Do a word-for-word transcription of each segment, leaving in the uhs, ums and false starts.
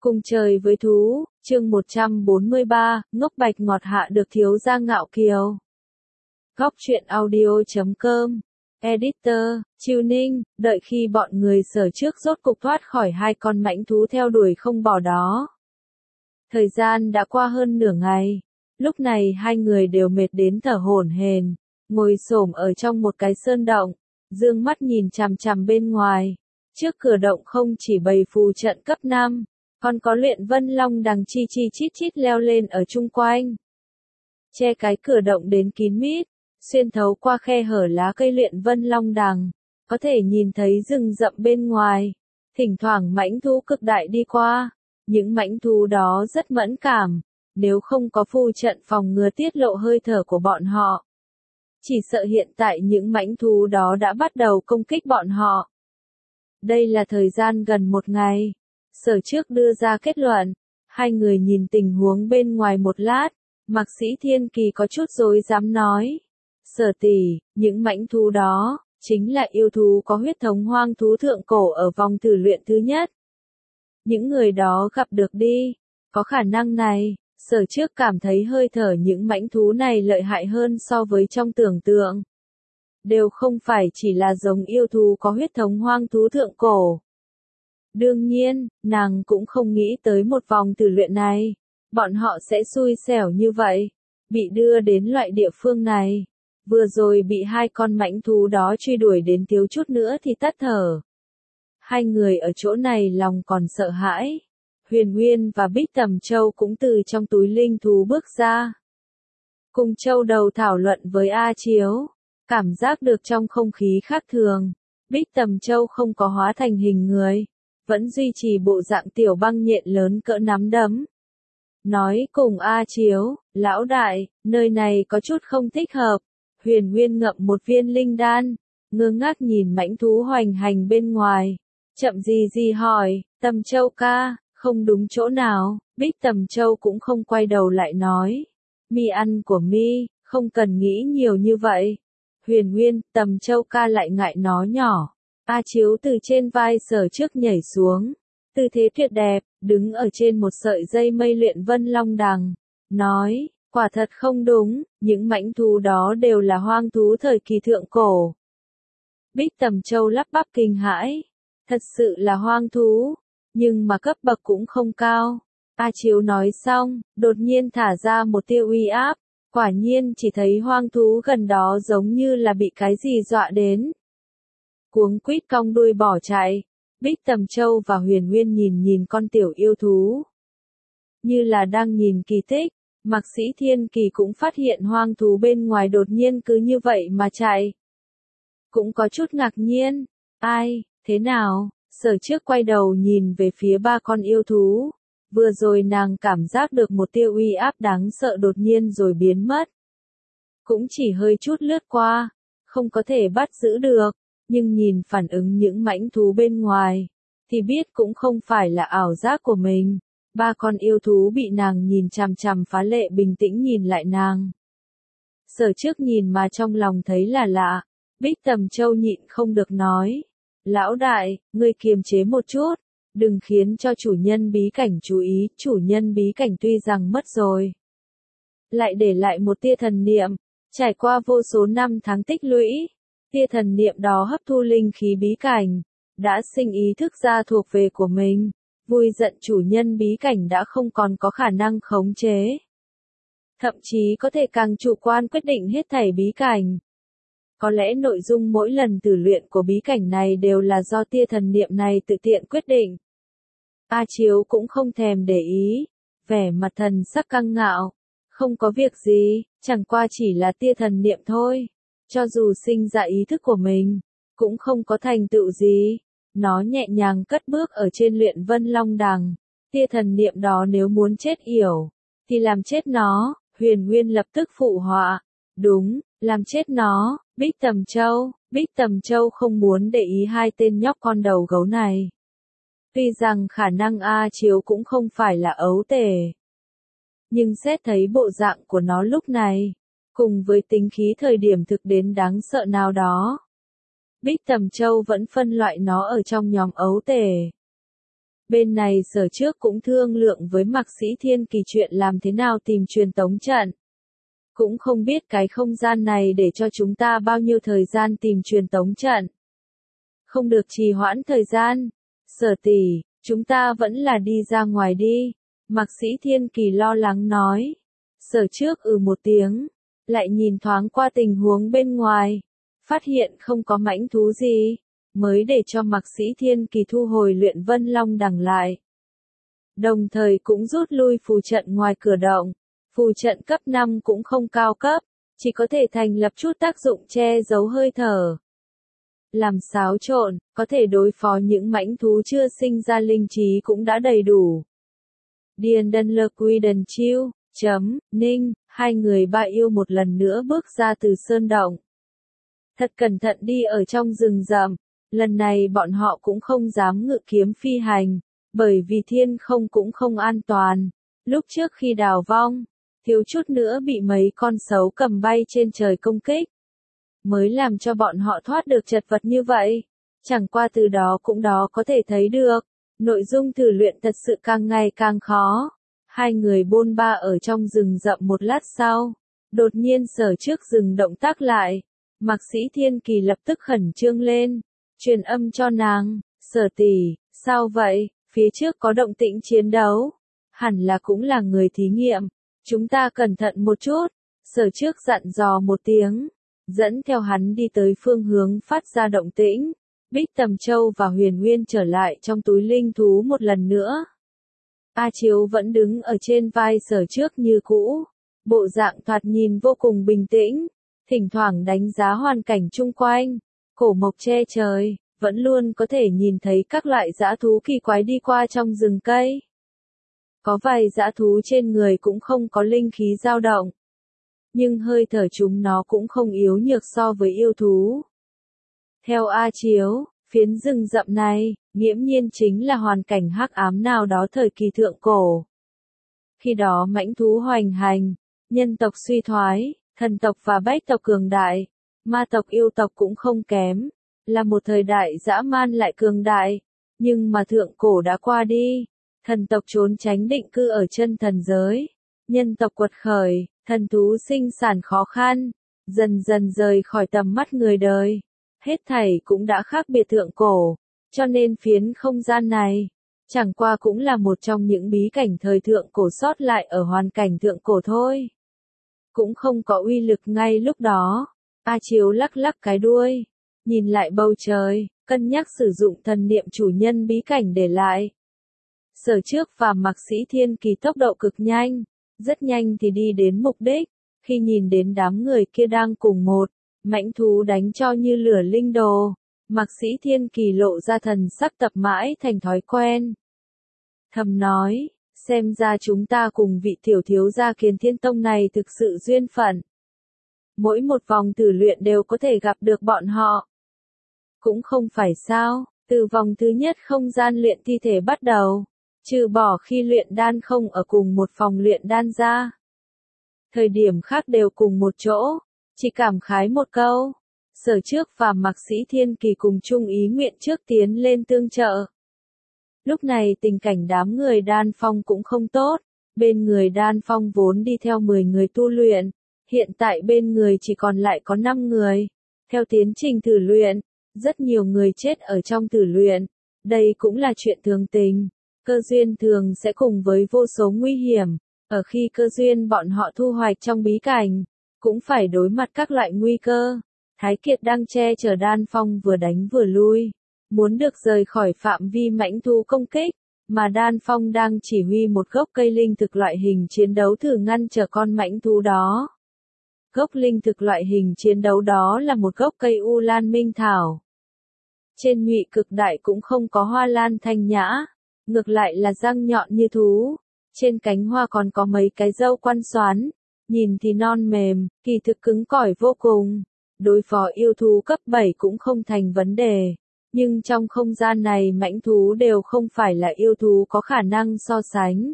Cùng trời với thú, chương một trăm bốn mươi ba, ngốc bạch ngọt hạ được thiếu gia ngạo kiều. Góc truyện audio chấm com, Editor, Chiêu Ninh, đợi khi bọn người sở trước rốt cục thoát khỏi hai con mãnh thú theo đuổi không bỏ đó. Thời gian đã qua hơn nửa ngày, lúc này hai người đều mệt đến thở hổn hển, ngồi xổm ở trong một cái sơn động, dương mắt nhìn chằm chằm bên ngoài. Trước cửa động không chỉ bày phù trận cấp năm, còn có luyện vân long đằng chi chi chít chít leo lên ở chung quanh. Che cái cửa động đến kín mít, xuyên thấu qua khe hở lá cây luyện vân long đằng, có thể nhìn thấy rừng rậm bên ngoài. Thỉnh thoảng mãnh thú cực đại đi qua, những mãnh thú đó rất mẫn cảm, nếu không có phù trận phòng ngừa tiết lộ hơi thở của bọn họ. Chỉ sợ hiện tại những mãnh thú đó đã bắt đầu công kích bọn họ. Đây là thời gian gần một ngày. Sở trước đưa ra kết luận, hai người nhìn tình huống bên ngoài một lát, Mạc Sĩ Thiên Kỳ có chút rối rắm nói. Sở tỷ, những mãnh thú đó, chính là yêu thú có huyết thống hoang thú thượng cổ ở vòng thử luyện thứ nhất. Những người đó gặp được đi, có khả năng này, sở trước cảm thấy hơi thở những mãnh thú này lợi hại hơn so với trong tưởng tượng. Đều không phải chỉ là giống yêu thú có huyết thống hoang thú thượng cổ. Đương nhiên, nàng cũng không nghĩ tới một vòng thử luyện này, bọn họ sẽ xui xẻo như vậy, bị đưa đến loại địa phương này, vừa rồi bị hai con mãnh thú đó truy đuổi đến thiếu chút nữa thì tắt thở. Hai người ở chỗ này lòng còn sợ hãi, Huyền Nguyên và Bích Tầm Châu cũng từ trong túi linh thú bước ra. Cùng Châu đầu thảo luận với A Chiếu, cảm giác được trong không khí khác thường, Bích Tầm Châu không có hóa thành hình người. Vẫn duy trì bộ dạng tiểu băng nhện lớn cỡ nắm đấm. Nói cùng A Chiếu, lão đại, nơi này có chút không thích hợp. Huyền Nguyên ngậm một viên linh đan, ngơ ngác nhìn mãnh thú hoành hành bên ngoài. Chậm gì gì hỏi, Tầm Châu ca, không đúng chỗ nào, Bích Tầm Châu cũng không quay đầu lại nói. Mi ăn của mi, không cần nghĩ nhiều như vậy. Huyền Nguyên, Tầm Châu ca lại ngại nó nhỏ. A Chiếu từ trên vai sở trước nhảy xuống, tư thế tuyệt đẹp, đứng ở trên một sợi dây mây luyện vân long đằng, nói, quả thật không đúng, những mãnh thú đó đều là hoang thú thời kỳ thượng cổ. Bích Tầm Châu lắp bắp kinh hãi, thật sự là hoang thú, nhưng mà cấp bậc cũng không cao. A Chiếu nói xong, đột nhiên thả ra một tia uy áp, quả nhiên chỉ thấy hoang thú gần đó giống như là bị cái gì dọa đến. Cuống quýt cong đuôi bỏ chạy, Bích Tầm Châu và Huyền Nguyên nhìn nhìn con tiểu yêu thú. Như là đang nhìn kỳ tích, Mạc Sĩ Thiên Kỳ cũng phát hiện hoang thú bên ngoài đột nhiên cứ như vậy mà chạy. Cũng có chút ngạc nhiên, ai, thế nào, sở trước quay đầu nhìn về phía ba con yêu thú. Vừa rồi nàng cảm giác được một tia uy áp đáng sợ đột nhiên rồi biến mất. Cũng chỉ hơi chút lướt qua, không có thể bắt giữ được. Nhưng nhìn phản ứng những mãnh thú bên ngoài, thì biết cũng không phải là ảo giác của mình. Ba con yêu thú bị nàng nhìn chằm chằm phá lệ bình tĩnh nhìn lại nàng. Sở trước nhìn mà trong lòng thấy là lạ, Bích Tầm Châu nhịn không được nói. Lão đại, ngươi kiềm chế một chút, đừng khiến cho chủ nhân bí cảnh chú ý, chủ nhân bí cảnh tuy rằng mất rồi. Lại để lại một tia thần niệm, trải qua vô số năm tháng tích lũy. Tia thần niệm đó hấp thu linh khí bí cảnh, đã sinh ý thức ra thuộc về của mình, vui giận chủ nhân bí cảnh đã không còn có khả năng khống chế. Thậm chí có thể càng chủ quan quyết định hết thảy bí cảnh. Có lẽ nội dung mỗi lần thử luyện của bí cảnh này đều là do tia thần niệm này tự tiện quyết định. A Chiếu cũng không thèm để ý, vẻ mặt thần sắc căng ngạo, không có việc gì, chẳng qua chỉ là tia thần niệm thôi. Cho dù sinh ra ý thức của mình, cũng không có thành tựu gì. Nó nhẹ nhàng cất bước ở trên luyện vân long đằng. Tia thần niệm đó nếu muốn chết yểu, thì làm chết nó. Huyền Nguyên lập tức phụ họa. Đúng, làm chết nó. Bích Tầm Châu, Bích Tầm Châu không muốn để ý hai tên nhóc con đầu gấu này. Tuy rằng khả năng A Chiếu cũng không phải là ấu tể. Nhưng xét thấy bộ dạng của nó lúc này, cùng với tính khí thời điểm thực đến đáng sợ nào đó, Bích Tầm Châu vẫn phân loại nó ở trong nhóm ấu tể. Bên này Sở Trước cũng thương lượng với Mạc Sĩ Thiên Kỳ chuyện làm thế nào tìm truyền tống trận. Cũng không biết cái không gian này để cho chúng ta bao nhiêu thời gian tìm truyền tống trận. Không được trì hoãn thời gian. Sở tỷ, chúng ta vẫn là đi ra ngoài đi. Mạc Sĩ Thiên Kỳ lo lắng nói. Sở Trước ừ một tiếng, lại nhìn thoáng qua tình huống bên ngoài, phát hiện không có mãnh thú gì, mới để cho Mạc Sĩ Thiên Kỳ thu hồi luyện Vân Long đằng lại. Đồng thời cũng rút lui phù trận ngoài cửa động. Phù trận cấp năm cũng không cao cấp, chỉ có thể thành lập chút tác dụng che giấu hơi thở. Làm xáo trộn, có thể đối phó những mãnh thú chưa sinh ra linh trí cũng đã đầy đủ. Điền Đân Lơ Quy Đần Chiêu, chấm, Ninh, hai người ba yêu một lần nữa bước ra từ sơn động. Thật cẩn thận đi ở trong rừng rậm, lần này bọn họ cũng không dám ngự kiếm phi hành, bởi vì thiên không cũng không an toàn. Lúc trước khi đào vong, thiếu chút nữa bị mấy con sấu cầm bay trên trời công kích, mới làm cho bọn họ thoát được chật vật như vậy. Chẳng qua từ đó cũng đó có thể thấy được, nội dung thử luyện thật sự càng ngày càng khó. Hai người bôn ba ở trong rừng rậm một lát sau, đột nhiên Sở Trước dừng động tác lại. Mạc Sĩ Thiên Kỳ lập tức khẩn trương lên, truyền âm cho nàng, Sở tỷ, sao vậy, phía trước có động tĩnh chiến đấu, hẳn là cũng là người thí nghiệm, chúng ta cẩn thận một chút. Sở Trước dặn dò một tiếng, dẫn theo hắn đi tới phương hướng phát ra động tĩnh. Bích Tầm Châu và Huyền Nguyên trở lại trong túi linh thú một lần nữa. A Chiếu vẫn đứng ở trên vai Sở Trước như cũ, bộ dạng thoạt nhìn vô cùng bình tĩnh, thỉnh thoảng đánh giá hoàn cảnh chung quanh, cổ mộc che trời, vẫn luôn có thể nhìn thấy các loại dã thú kỳ quái đi qua trong rừng cây. Có vài dã thú trên người cũng không có linh khí dao động, nhưng hơi thở chúng nó cũng không yếu nhược so với yêu thú. Theo A Chiếu, phiến rừng rậm này, nghiễm nhiên chính là hoàn cảnh hắc ám nào đó thời kỳ thượng cổ. Khi đó mãnh thú hoành hành, nhân tộc suy thoái, thần tộc và bách tộc cường đại, ma tộc yêu tộc cũng không kém, là một thời đại dã man lại cường đại, nhưng mà thượng cổ đã qua đi, thần tộc trốn tránh định cư ở chân thần giới, nhân tộc quật khởi, thần thú sinh sản khó khăn, dần dần rời khỏi tầm mắt người đời. Hết thảy cũng đã khác biệt thượng cổ, cho nên phiến không gian này, chẳng qua cũng là một trong những bí cảnh thời thượng cổ sót lại ở hoàn cảnh thượng cổ thôi. Cũng không có uy lực ngay lúc đó. A Chiếu lắc lắc cái đuôi, nhìn lại bầu trời, cân nhắc sử dụng thần niệm chủ nhân bí cảnh để lại. Sở Trước và Mạc Sĩ Thiên Kỳ tốc độ cực nhanh, rất nhanh thì đi đến mục đích, khi nhìn đến đám người kia đang cùng một mãnh thú đánh cho như lửa linh đồ, Mạc Sĩ Thiên Kỳ lộ ra thần sắc tập mãi thành thói quen. Thầm nói, xem ra chúng ta cùng vị tiểu thiếu gia Kiền Thiên Tông này thực sự duyên phận. Mỗi một vòng thử luyện đều có thể gặp được bọn họ. Cũng không phải sao, từ vòng thứ nhất không gian luyện thi thể bắt đầu, trừ bỏ khi luyện đan không ở cùng một phòng luyện đan ra. Thời điểm khác đều cùng một chỗ. Chỉ cảm khái một câu, Sở Trước và Mạc Sĩ Thiên Kỳ cùng chung ý nguyện trước tiến lên tương trợ. Lúc này tình cảnh đám người Đan Phong cũng không tốt, bên người Đan Phong vốn đi theo mười người tu luyện, hiện tại bên người chỉ còn lại có năm người. Theo tiến trình thử luyện, rất nhiều người chết ở trong thử luyện, đây cũng là chuyện thường tình, cơ duyên thường sẽ cùng với vô số nguy hiểm, ở khi cơ duyên bọn họ thu hoạch trong bí cảnh, cũng phải đối mặt các loại nguy cơ. Thái Kiệt đang che chở Đan Phong vừa đánh vừa lui, muốn được rời khỏi phạm vi mãnh thú công kích, mà Đan Phong đang chỉ huy một gốc cây linh thực loại hình chiến đấu thử ngăn trở con mãnh thú đó. Gốc linh thực loại hình chiến đấu đó là một gốc cây U Lan Minh Thảo. Trên nhụy cực đại cũng không có hoa lan thanh nhã, ngược lại là răng nhọn như thú, trên cánh hoa còn có mấy cái râu quăn xoắn. Nhìn thì non mềm, kỳ thực cứng cỏi vô cùng. Đối phó yêu thú cấp bảy cũng không thành vấn đề. Nhưng trong không gian này mãnh thú đều không phải là yêu thú có khả năng so sánh.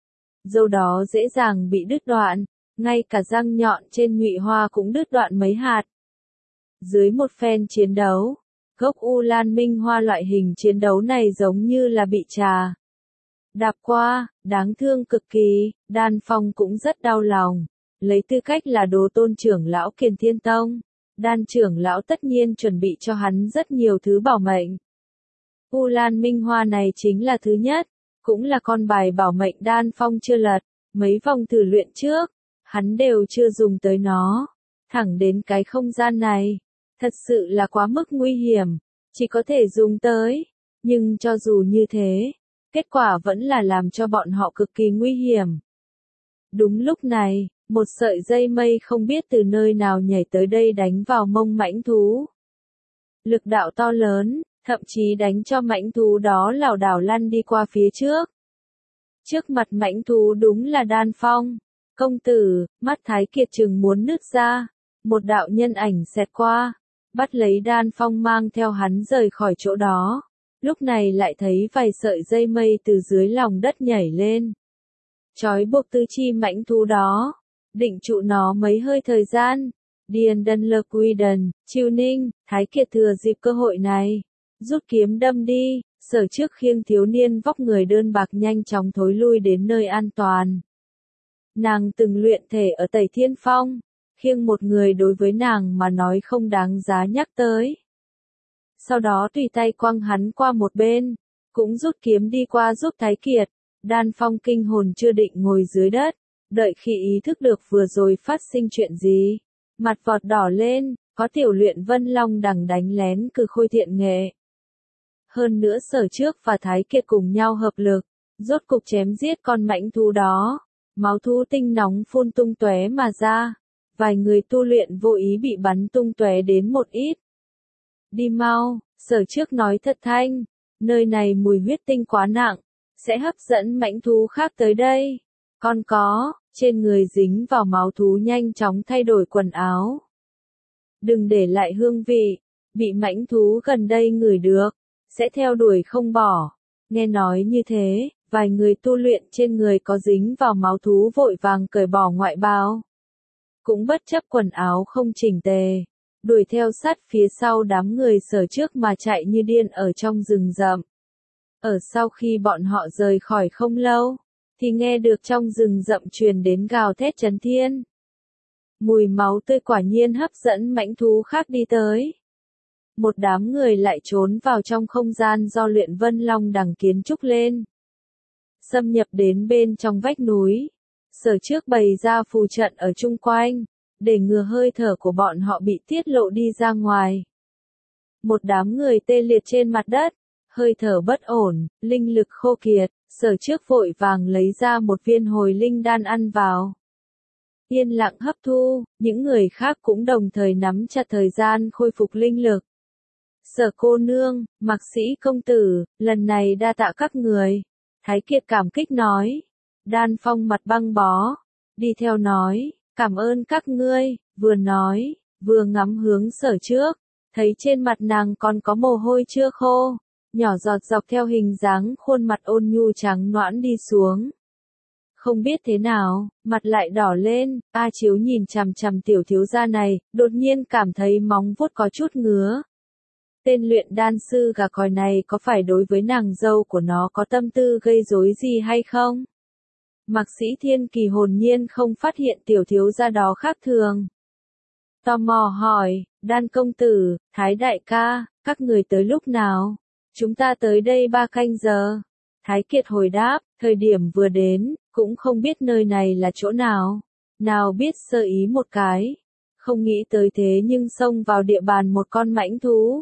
Dâu đó dễ dàng bị đứt đoạn, ngay cả răng nhọn trên nhụy hoa cũng đứt đoạn mấy hạt. Dưới một phen chiến đấu, Gốc U Lan Minh Hoa loại hình chiến đấu này giống như là bị trà đạp qua, đáng thương cực kỳ, Đan Phong cũng rất đau lòng. Lấy tư cách là đồ tôn trưởng lão Kiền Thiên Tông, Đan trưởng lão tất nhiên chuẩn bị cho hắn rất nhiều thứ bảo mệnh. U Lan Minh Hoa này chính là thứ nhất, cũng là con bài bảo mệnh Đan Phong chưa lật, mấy vòng thử luyện trước, hắn đều chưa dùng tới nó. Thẳng đến cái không gian này, thật sự là quá mức nguy hiểm, chỉ có thể dùng tới, nhưng cho dù như thế, kết quả vẫn là làm cho bọn họ cực kỳ nguy hiểm. Đúng lúc này, một sợi dây mây không biết từ nơi nào nhảy tới đây đánh vào mông mãnh thú. Lực đạo to lớn, thậm chí đánh cho mãnh thú đó lảo đảo lăn đi qua phía trước. Trước mặt mãnh thú đúng là Đan Phong. Công tử, mắt Thái Kiệt chừng muốn nứt ra. Một đạo nhân ảnh xẹt qua, bắt lấy Đan Phong mang theo hắn rời khỏi chỗ đó. Lúc này lại thấy vài sợi dây mây từ dưới lòng đất nhảy lên. Chói buộc tứ chi mãnh thú đó, định trụ nó mấy hơi thời gian. Điền Đân Lơ Quy Đần, Chiêu Ninh, Thái Kiệt thừa dịp cơ hội này, rút kiếm đâm đi, Sở Trước khiêng thiếu niên vóc người đơn bạc nhanh chóng thối lui đến nơi an toàn. Nàng từng luyện thể ở Tẩy Thiên Phong, khiêng một người đối với nàng mà nói không đáng giá nhắc tới. Sau đó tùy tay quăng hắn qua một bên, cũng rút kiếm đi qua giúp Thái Kiệt. Đan Phong kinh hồn chưa định ngồi dưới đất, đợi khi ý thức được vừa rồi phát sinh chuyện gì, mặt vọt đỏ lên, có tiểu luyện Vân Long đằng đánh lén cử khôi thiện nghệ. Hơn nữa Sở Trước và Thái Kiệt cùng nhau hợp lực, rốt cục chém giết con mãnh thú đó, máu thú tinh nóng phun tung tóe mà ra, vài người tu luyện vô ý bị bắn tung tóe đến một ít. Đi mau, Sở Trước nói thật thanh, nơi này mùi huyết tinh quá nặng, sẽ hấp dẫn mãnh thú khác tới đây. Còn có, trên người dính vào máu thú nhanh chóng thay đổi quần áo. Đừng để lại hương vị, bị mãnh thú gần đây ngửi được, sẽ theo đuổi không bỏ. Nghe nói như thế, vài người tu luyện trên người có dính vào máu thú vội vàng cởi bỏ ngoại bào. Cũng bất chấp quần áo không chỉnh tề, đuổi theo sát phía sau đám người Sở Trước mà chạy như điên ở trong rừng rậm. Ở sau khi bọn họ rời khỏi không lâu, thì nghe được trong rừng rậm truyền đến gào thét chấn thiên. Mùi máu tươi quả nhiên hấp dẫn mãnh thú khác đi tới. Một đám người lại trốn vào trong không gian do luyện Vân Long đằng kiến trúc lên. Xâm nhập đến bên trong vách núi. Sở Trước bày ra phù trận ở chung quanh, để ngừa hơi thở của bọn họ bị tiết lộ đi ra ngoài. Một đám người tê liệt trên mặt đất, hơi thở bất ổn, linh lực khô kiệt, Sở Trước vội vàng lấy ra một viên hồi linh đan ăn vào. Yên lặng hấp thu, những người khác cũng đồng thời nắm chặt thời gian khôi phục linh lực. Sở cô nương, Mạc Sĩ công tử, lần này đa tạ các người. Thái Kiệt cảm kích nói. Đan Phong mặt băng bó, đi theo nói, cảm ơn các ngươi, vừa nói, vừa ngắm hướng Sở Trước, thấy trên mặt nàng còn có mồ hôi chưa khô, nhỏ giọt dọc theo hình dáng khuôn mặt ôn nhu trắng nõn đi xuống. Không biết thế nào, mặt lại đỏ lên, A Chiếu nhìn chằm chằm tiểu thiếu gia này, đột nhiên cảm thấy móng vuốt có chút ngứa. Tên luyện đan sư gà còi này có phải đối với nàng dâu của nó có tâm tư gây rối gì hay không? Mạc Sĩ Thiên Kỳ hồn nhiên không phát hiện tiểu thiếu gia đó khác thường. Tò mò hỏi, Đan công tử, Thái đại ca, các người tới lúc nào? Chúng ta tới đây ba canh giờ. Thái Kiệt hồi đáp, thời điểm vừa đến, cũng không biết nơi này là chỗ nào. Nào biết sơ ý một cái. Không nghĩ tới thế nhưng xông vào địa bàn một con mãnh thú.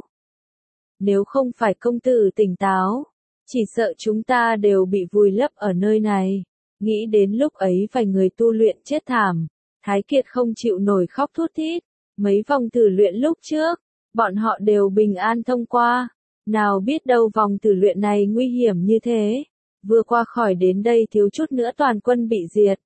Nếu không phải công tử tỉnh táo, chỉ sợ chúng ta đều bị vùi lấp ở nơi này. Nghĩ đến lúc ấy vài người tu luyện chết thảm, Thái Kiệt không chịu nổi khóc thút thít. Mấy vòng thử luyện lúc trước, bọn họ đều bình an thông qua. Nào biết đâu vòng thử luyện này nguy hiểm như thế. Vừa qua khỏi đến đây thiếu chút nữa toàn quân bị diệt.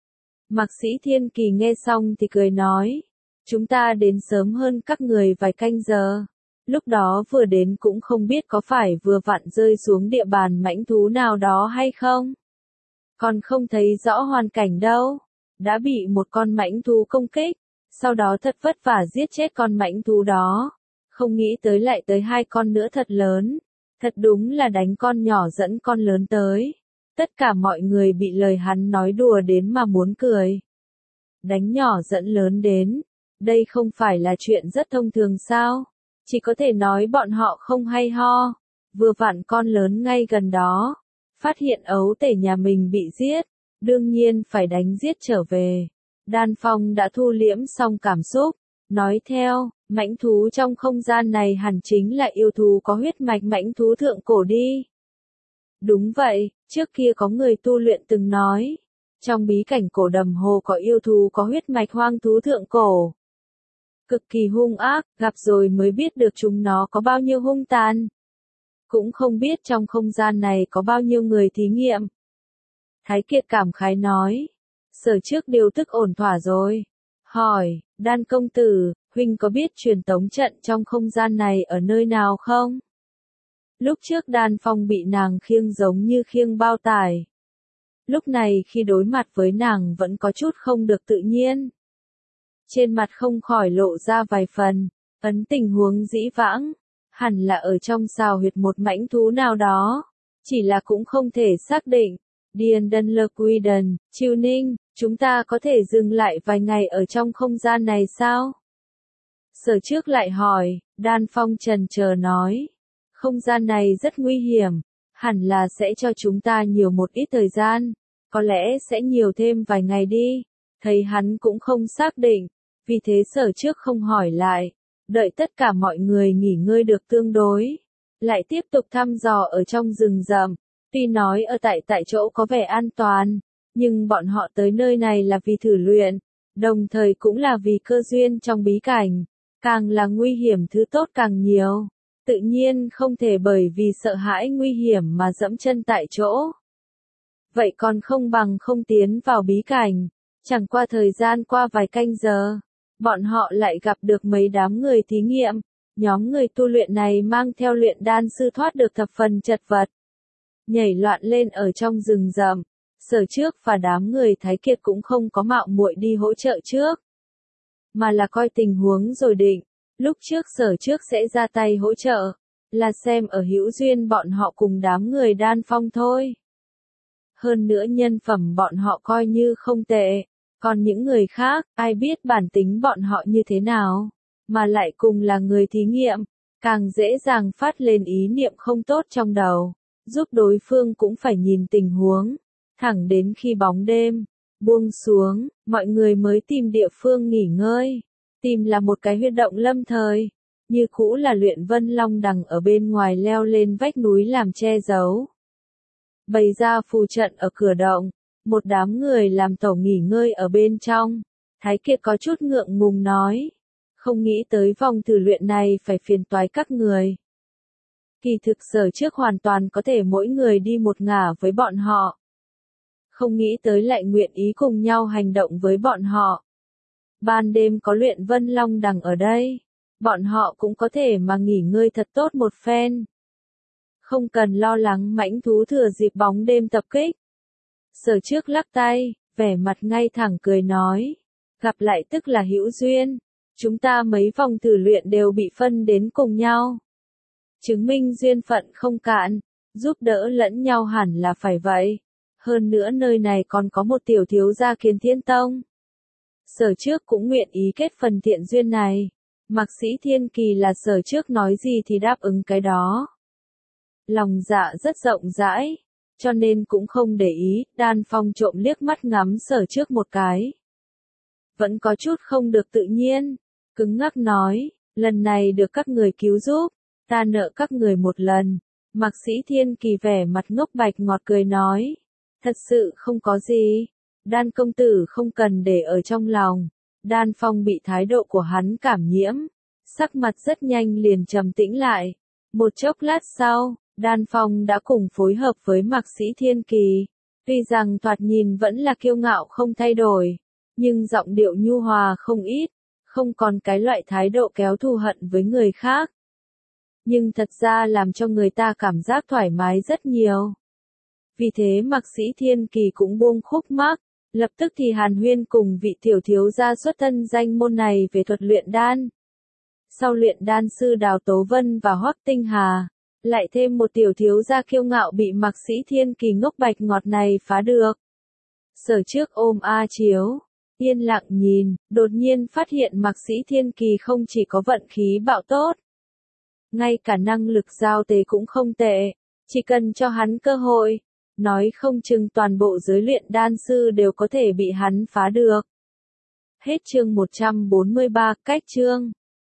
Mạc Sĩ Thiên Kỳ nghe xong thì cười nói. Chúng ta đến sớm hơn các người vài canh giờ. Lúc đó vừa đến cũng không biết có phải vừa vặn rơi xuống địa bàn mãnh thú nào đó hay không. Còn không thấy rõ hoàn cảnh đâu. Đã bị một con mãnh thú công kích. Sau đó thật vất vả giết chết con mãnh thú đó. Không nghĩ tới lại tới hai con nữa thật lớn. Thật đúng là đánh con nhỏ dẫn con lớn tới. Tất cả mọi người bị lời hắn nói đùa đến mà muốn cười. Đánh nhỏ dẫn lớn đến. Đây không phải là chuyện rất thông thường sao? Chỉ có thể nói bọn họ không hay ho. Vừa vặn con lớn ngay gần đó. Phát hiện ấu tể nhà mình bị giết. Đương nhiên phải đánh giết trở về. Đan Phong đã thu liễm xong cảm xúc. Nói theo, mãnh thú trong không gian này hẳn chính là yêu thú có huyết mạch mãnh thú thượng cổ đi. Đúng vậy, trước kia có người tu luyện từng nói. Trong bí cảnh cổ đầm hồ có yêu thú có huyết mạch hoang thú thượng cổ. Cực kỳ hung ác, gặp rồi mới biết được chúng nó có bao nhiêu hung tàn. Cũng không biết trong không gian này có bao nhiêu người thí nghiệm. Thái Kiệt cảm khái nói. Sở trước điều tức ổn thỏa rồi. Hỏi, Đan công tử, huynh có biết truyền tống trận trong không gian này ở nơi nào không? Lúc trước Đan Phong bị nàng khiêng giống như khiêng bao tải. Lúc này khi đối mặt với nàng vẫn có chút không được tự nhiên. Trên mặt không khỏi lộ ra vài phần, ấn tình huống dĩ vãng, hẳn là ở trong xào huyệt một mãnh thú nào đó, chỉ là cũng không thể xác định. Điền Đân Lơ Quy Đần, Chiêu Ninh, chúng ta có thể dừng lại vài ngày ở trong không gian này sao? Sở trước lại hỏi, Đan Phong trần chờ nói, không gian này rất nguy hiểm, hẳn là sẽ cho chúng ta nhiều một ít thời gian, có lẽ sẽ nhiều thêm vài ngày đi. Thấy hắn cũng không xác định, vì thế sở trước không hỏi lại, đợi tất cả mọi người nghỉ ngơi được tương đối, lại tiếp tục thăm dò ở trong rừng rậm. Tuy nói ở tại tại chỗ có vẻ an toàn, nhưng bọn họ tới nơi này là vì thử luyện, đồng thời cũng là vì cơ duyên trong bí cảnh, càng là nguy hiểm thứ tốt càng nhiều. Tự nhiên không thể bởi vì sợ hãi nguy hiểm mà dẫm chân tại chỗ. Vậy còn không bằng không tiến vào bí cảnh. Chẳng qua thời gian qua vài canh giờ, bọn họ lại gặp được mấy đám người thí nghiệm. Nhóm người tu luyện này mang theo luyện đan sư thoát được thập phần chật vật. Nhảy loạn lên ở trong rừng rậm. Sở trước và đám người Thái Kiệt cũng không có mạo muội đi hỗ trợ trước. Mà là coi tình huống rồi định. Lúc trước sở trước sẽ ra tay hỗ trợ. Là xem ở hữu duyên bọn họ cùng đám người Đan Phong thôi. Hơn nữa nhân phẩm bọn họ coi như không tệ. Còn những người khác, ai biết bản tính bọn họ như thế nào. Mà lại cùng là người thí nghiệm. Càng dễ dàng phát lên ý niệm không tốt trong đầu. Giúp đối phương cũng phải nhìn tình huống. Thẳng đến khi bóng đêm buông xuống, mọi người mới tìm địa phương nghỉ ngơi. Tìm là một cái huyệt động lâm thời. Như cũ là luyện Vân Long đằng ở bên ngoài leo lên vách núi làm che giấu. Bày ra phù trận ở cửa động. Một đám người làm tổ nghỉ ngơi ở bên trong. Thái Kiệt có chút ngượng ngùng nói. Không nghĩ tới vòng thử luyện này phải phiền toái các người. Kỳ thực sở trước hoàn toàn có thể mỗi người đi một ngả với bọn họ. Không nghĩ tới lại nguyện ý cùng nhau hành động với bọn họ. Ban đêm có luyện Vân Long đằng ở đây. Bọn họ cũng có thể mà nghỉ ngơi thật tốt một phen. Không cần lo lắng mãnh thú thừa dịp bóng đêm tập kích. Sở trước lắc tay, vẻ mặt ngay thẳng cười nói. Gặp lại tức là hữu duyên. Chúng ta mấy vòng thử luyện đều bị phân đến cùng nhau. Chứng minh duyên phận không cạn, giúp đỡ lẫn nhau hẳn là phải vậy. Hơn nữa nơi này còn có một tiểu thiếu gia Kiến Thiên Tông. Sở trước cũng nguyện ý kết phần thiện duyên này. Mạc Sĩ Thiên Kỳ là sở trước nói gì thì đáp ứng cái đó. Lòng dạ rất rộng rãi, cho nên cũng không để ý. Đan Phong trộm liếc mắt ngắm sở trước một cái. Vẫn có chút không được tự nhiên, cứng ngắc nói, lần này được các người cứu giúp, ta nợ các người một lần. Mạc Sĩ Thiên Kỳ vẻ mặt ngốc bạch ngọt cười nói, thật sự không có gì, Đan công tử không cần để ở trong lòng. Đan Phong bị thái độ của hắn cảm nhiễm, sắc mặt rất nhanh liền trầm tĩnh lại. Một chốc lát sau, Đan Phong đã cùng phối hợp với Mạc Sĩ Thiên Kỳ. Tuy rằng thoạt nhìn vẫn là kiêu ngạo không thay đổi, nhưng giọng điệu nhu hòa không ít, không còn cái loại thái độ kéo thù hận với người khác. Nhưng thật ra làm cho người ta cảm giác thoải mái rất nhiều. Vì thế Mạc Sĩ Thiên Kỳ cũng buông khúc mắc, lập tức thì hàn huyên cùng vị tiểu thiếu gia xuất thân danh môn này về thuật luyện đan. Sau luyện đan sư Đào Tố Vân và Hoắc Tinh Hà, lại thêm một tiểu thiếu gia kiêu ngạo bị Mạc Sĩ Thiên Kỳ ngốc bạch ngọt này phá được. Sở trước ôm A Chiếu, yên lặng nhìn, đột nhiên phát hiện Mạc Sĩ Thiên Kỳ không chỉ có vận khí bạo tốt, ngay cả năng lực giao tế cũng không tệ, chỉ cần cho hắn cơ hội, nói không chừng toàn bộ giới luyện đan sư đều có thể bị hắn phá được. Hết chương một trăm bốn mươi ba, cách chương.